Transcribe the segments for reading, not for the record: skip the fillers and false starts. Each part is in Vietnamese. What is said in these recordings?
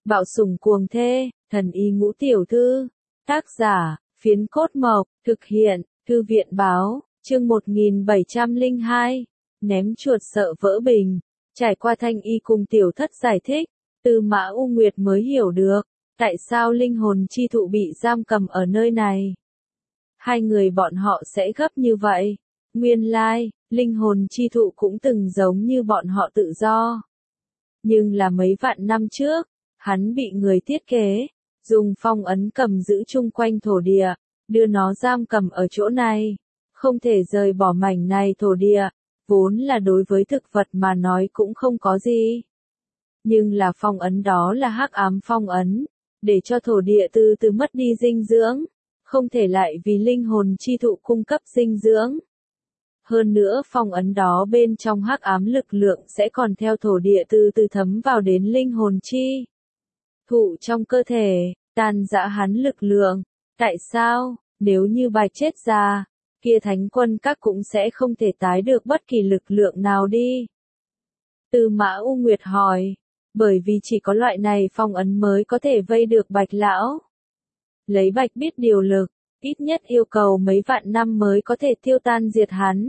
Bạo sủng cuồng thê, thần y ngũ tiểu thư. Tác giả, Phiến Cốt Mộc, thực hiện, Thư viện báo, chương 1702. Ném chuột sợ vỡ bình. Trải qua Thanh Y cùng tiểu thất giải thích, Tư Mã U Nguyệt mới hiểu được, tại sao linh hồn chi thụ bị giam cầm ở nơi này. Hai người bọn họ sẽ gấp như vậy. Nguyên lai, linh hồn chi thụ cũng từng giống như bọn họ tự do. Nhưng là mấy vạn năm trước, hắn bị người thiết kế, dùng phong ấn cầm giữ chung quanh thổ địa, đưa nó giam cầm ở chỗ này. Không thể rời bỏ mảnh này thổ địa, vốn là đối với thực vật mà nói cũng không có gì. Nhưng là phong ấn đó là hắc ám phong ấn, để cho thổ địa từ từ mất đi dinh dưỡng, không thể lại vì linh hồn chi thụ cung cấp dinh dưỡng. Hơn nữa phong ấn đó bên trong hắc ám lực lượng sẽ còn theo thổ địa từ từ thấm vào đến linh hồn chi thụ trong cơ thể, tan rã hắn lực lượng. Tại sao, nếu như Bạch chết ra, kia thánh quân các cũng sẽ không thể tái được bất kỳ lực lượng nào đi? Tư Mã U Nguyệt hỏi, bởi vì chỉ có loại này phong ấn mới có thể vây được Bạch lão. Lấy Bạch biết điều lực, ít nhất yêu cầu mấy vạn năm mới có thể tiêu tan diệt hắn.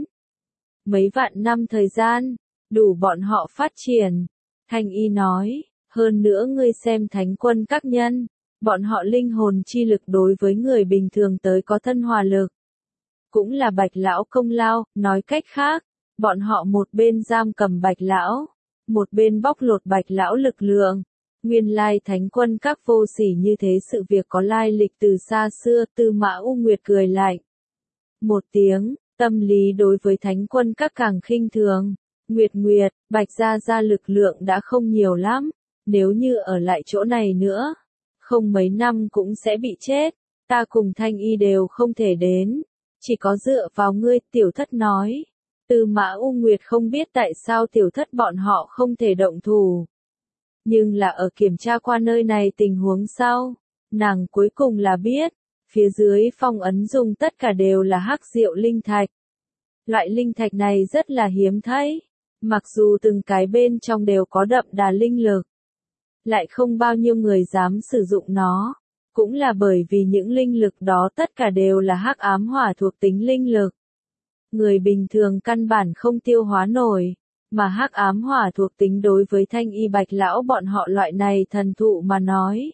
Mấy vạn năm thời gian, đủ bọn họ phát triển. Thanh Y nói, hơn nữa ngươi xem thánh quân các nhân, bọn họ linh hồn chi lực đối với người bình thường tới có thân hòa lực. Cũng là Bạch lão công lao, nói cách khác, bọn họ một bên giam cầm Bạch lão, một bên bóc lột Bạch lão lực lượng. Nguyên lai thánh quân các vô sỉ như thế, sự việc có lai lịch từ xa xưa. Tư Mã U Nguyệt cười lạnh một tiếng, tâm lý đối với thánh quân các càng khinh thường. Nguyệt, Bạch gia lực lượng đã không nhiều lắm, nếu như ở lại chỗ này nữa, không mấy năm cũng sẽ bị chết, ta cùng Thanh Y đều không thể đến, chỉ có dựa vào ngươi. Tiểu thất nói. Tư Mã U Nguyệt không biết tại sao tiểu thất bọn họ không thể động thủ. Nhưng là ở kiểm tra qua nơi này tình huống sau, nàng cuối cùng là biết, phía dưới phong ấn dùng tất cả đều là hắc diệu linh thạch. Loại linh thạch này rất là hiếm thấy, mặc dù từng cái bên trong đều có đậm đà linh lực, lại không bao nhiêu người dám sử dụng nó, cũng là bởi vì những linh lực đó tất cả đều là hắc ám hỏa thuộc tính linh lực. Người bình thường căn bản không tiêu hóa nổi, mà hắc ám hỏa thuộc tính đối với Thanh Y Bạch lão bọn họ loại này thần thụ mà nói,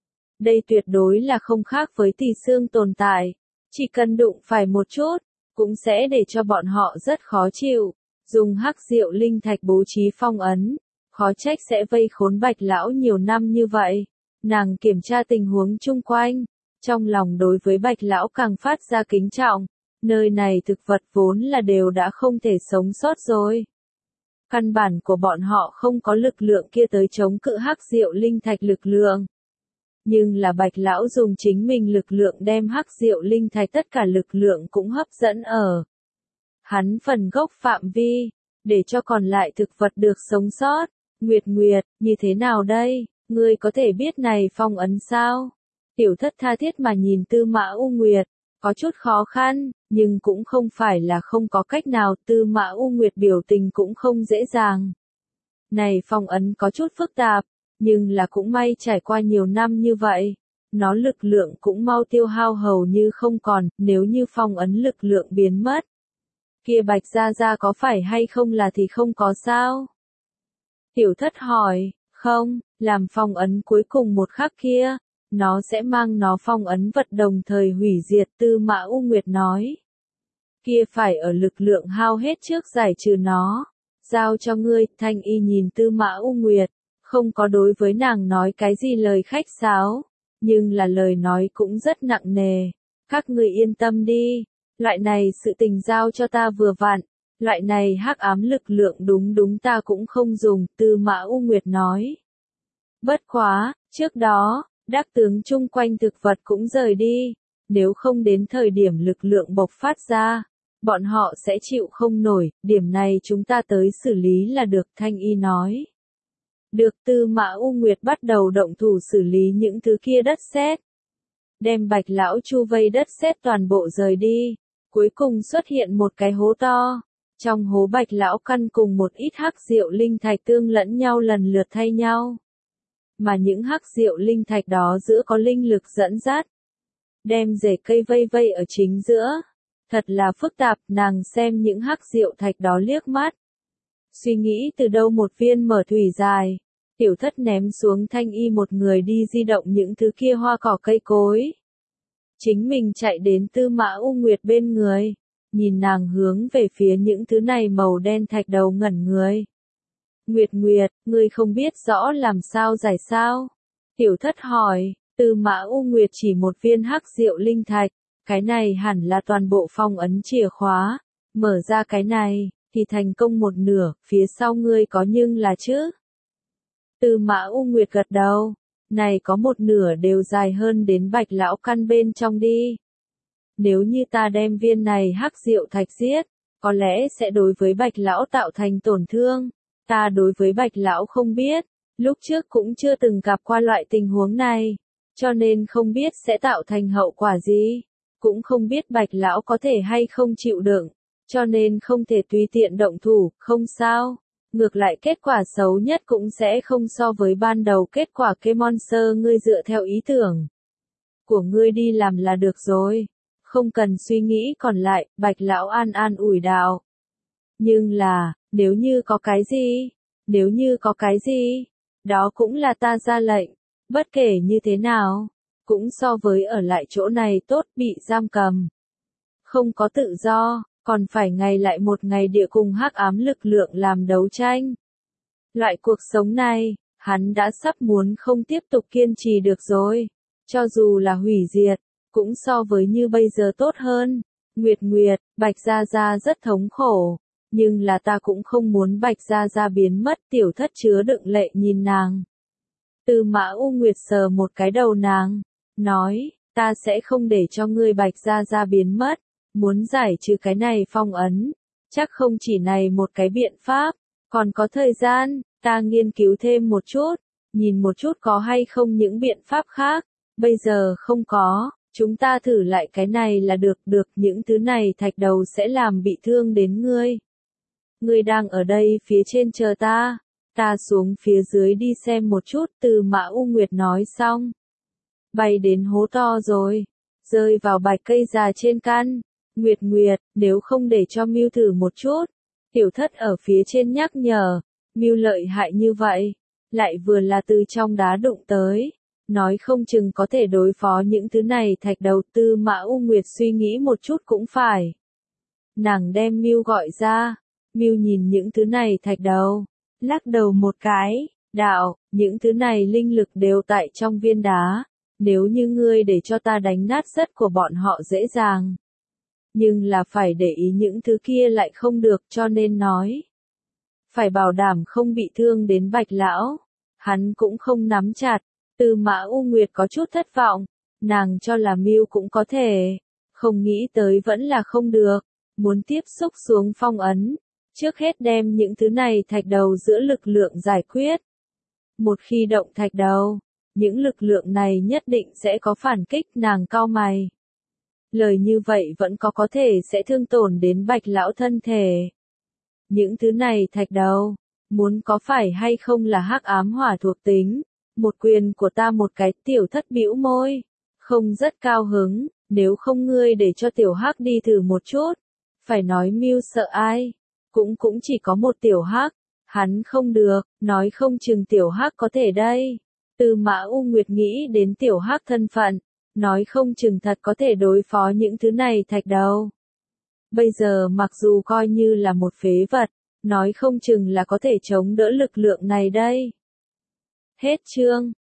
đây tuyệt đối là không khác với tỳ xương tồn tại, chỉ cần đụng phải một chút, cũng sẽ để cho bọn họ rất khó chịu. Dùng hắc diệu linh thạch bố trí phong ấn, khó trách sẽ vây khốn Bạch lão nhiều năm như vậy. Nàng kiểm tra tình huống chung quanh, trong lòng đối với Bạch lão càng phát ra kính trọng. Nơi này thực vật vốn là đều đã không thể sống sót rồi. Căn bản của bọn họ không có lực lượng kia tới chống cự hắc diệu linh thạch lực lượng. Nhưng là Bạch lão dùng chính mình lực lượng đem hắc diệu linh thạch tất cả lực lượng cũng hấp dẫn ở hắn phần gốc phạm vi, để cho còn lại thực vật được sống sót. Nguyệt, như thế nào đây? Ngươi có thể biết này phong ấn sao? Tiểu thất tha thiết mà nhìn Tư Mã U Nguyệt, có chút khó khăn, nhưng cũng không phải là không có cách nào. Tư Mã U Nguyệt biểu tình cũng không dễ dàng. Này phong ấn có chút phức tạp, nhưng là cũng may trải qua nhiều năm như vậy, nó lực lượng cũng mau tiêu hao hầu như không còn. Nếu như phong ấn lực lượng biến mất, kia Bạch gia có phải hay không là thì không có sao? Tiểu thất hỏi, không, làm phong ấn cuối cùng một khắc kia, nó sẽ mang nó phong ấn vật đồng thời hủy diệt. Tư Mã U Nguyệt nói, kia phải ở lực lượng hao hết trước giải trừ nó, giao cho ngươi. Thanh Y nhìn Tư Mã U Nguyệt, không có đối với nàng nói cái gì lời khách sáo, nhưng là lời nói cũng rất nặng nề. Các ngươi yên tâm đi, loại này sự tình giao cho ta vừa vặn, loại này hắc ám lực lượng đúng ta cũng không dùng. Tư Mã U Nguyệt nói. Bất quá, trước đó, đắc tướng chung quanh thực vật cũng rời đi, nếu không đến thời điểm lực lượng bộc phát ra, bọn họ sẽ chịu không nổi, điểm này chúng ta tới xử lý là được. Thanh Y nói. Được. Tư Mã U Nguyệt bắt đầu động thủ xử lý những thứ kia đất sét, đem Bạch lão chu vây đất sét toàn bộ rời đi. Cuối cùng xuất hiện một cái hố to, trong hố Bạch lão căn cùng một ít hắc diệu linh thạch tương lẫn nhau lần lượt thay nhau. mà những hắc diệu linh thạch đó giữa có linh lực dẫn dắt. Đem rễ cây vây vây ở chính giữa. Thật là phức tạp, nàng xem những hắc diệu thạch đó liếc mắt. Suy nghĩ từ đâu một viên mở thủy dài. Tiểu thất ném xuống thanh y một người đi di động những thứ kia hoa cỏ cây cối. Chính mình chạy đến Tư Mã U Nguyệt bên người. Nhìn nàng hướng về phía những thứ này màu đen thạch đầu ngẩn người. Nguyệt Nguyệt, ngươi không biết rõ làm sao giải sao? Tiểu thất hỏi, Tư Mã U Nguyệt chỉ một viên hắc diệu linh thạch. Cái này hẳn là toàn bộ phong ấn chìa khóa. Mở ra cái này, thì thành công một nửa, phía sau ngươi có nhưng là chứ? Tư Mã U Nguyệt gật đầu. Này có một nửa đều dài hơn đến Bạch lão căn bên trong đi. Nếu như ta đem viên này hắc diệu thạch giết, có lẽ sẽ đối với Bạch lão tạo thành tổn thương. Ta đối với Bạch lão không biết, lúc trước cũng chưa từng gặp qua loại tình huống này, cho nên không biết sẽ tạo thành hậu quả gì, cũng không biết Bạch lão có thể hay không chịu đựng, cho nên không thể tùy tiện động thủ, không sao. Ngược lại kết quả xấu nhất cũng sẽ không so với ban đầu kết quả cái monster ngươi dựa theo ý tưởng của ngươi đi làm là được rồi. Không cần suy nghĩ còn lại, Bạch lão an an ủi đạo. Nhưng là, nếu như có cái gì, đó cũng là ta ra lệnh, bất kể như thế nào, cũng so với ở lại chỗ này tốt bị giam cầm. Không có tự do, còn phải ngày lại một ngày địa cùng hắc ám lực lượng làm đấu tranh. Loại cuộc sống này, hắn đã sắp muốn không tiếp tục kiên trì được rồi, cho dù là hủy diệt, cũng so với như bây giờ tốt hơn. Nguyệt Nguyệt, Bạch Gia Gia rất thống khổ, nhưng là ta cũng không muốn Bạch Gia Gia biến mất. Tiểu thất chứa đựng lệ nhìn nàng. Tư Mã U Nguyệt sờ một cái đầu nàng, nói, ta sẽ không để cho ngươi Bạch Gia Gia biến mất, muốn giải trừ cái này phong ấn, chắc không chỉ này một cái biện pháp, còn có thời gian, ta nghiên cứu thêm một chút, nhìn một chút có hay không những biện pháp khác, bây giờ không có. Chúng ta thử lại cái này là được, những thứ này thạch đầu sẽ làm bị thương đến ngươi. Ngươi đang ở đây phía trên chờ ta xuống phía dưới đi xem một chút. Tư Mã U Nguyệt nói xong, bay đến hố to rồi, rơi vào bạch cây già trên căn. Nguyệt Nguyệt, nếu không để cho Mưu thử một chút. Tiểu thất ở phía trên nhắc nhở, Mưu lợi hại như vậy, lại vừa là từ trong đá đụng tới. Nói không chừng có thể đối phó những thứ này thạch đầu. Tư Mã U Nguyệt suy nghĩ một chút cũng phải. Nàng đem Mưu gọi ra. Mưu nhìn những thứ này thạch đầu, lắc đầu một cái, đạo, những thứ này linh lực đều tại trong viên đá. Nếu như ngươi để cho ta đánh nát sắt của bọn họ dễ dàng. Nhưng là phải để ý những thứ kia lại không được, cho nên nói. Phải bảo đảm không bị thương đến Bạch lão. Hắn cũng không nắm chặt. Tư Mã U Nguyệt có chút thất vọng, nàng cho là Mưu cũng có thể, không nghĩ tới vẫn là không được, muốn tiếp xúc xuống phong ấn, trước hết đem những thứ này thạch đầu giữa lực lượng giải quyết. Một khi động thạch đầu, những lực lượng này nhất định sẽ có phản kích. Nàng cau mày. Lời như vậy vẫn có thể sẽ thương tổn đến Bạch lão thân thể. Những thứ này thạch đầu, muốn có phải hay không là hắc ám hỏa thuộc tính. Một quyền của ta một cái. Tiểu thất bĩu môi, không rất cao hứng, nếu không ngươi để cho tiểu hắc đi thử một chút. Phải nói Mưu sợ ai, cũng chỉ có một tiểu hắc, hắn không được, nói không chừng tiểu hắc có thể đây. Tư Mã U Nguyệt nghĩ đến tiểu hắc thân phận, nói không chừng thật có thể đối phó những thứ này thạch đầu. Bây giờ mặc dù coi như là một phế vật, nói không chừng là có thể chống đỡ lực lượng này đây. Hết chương.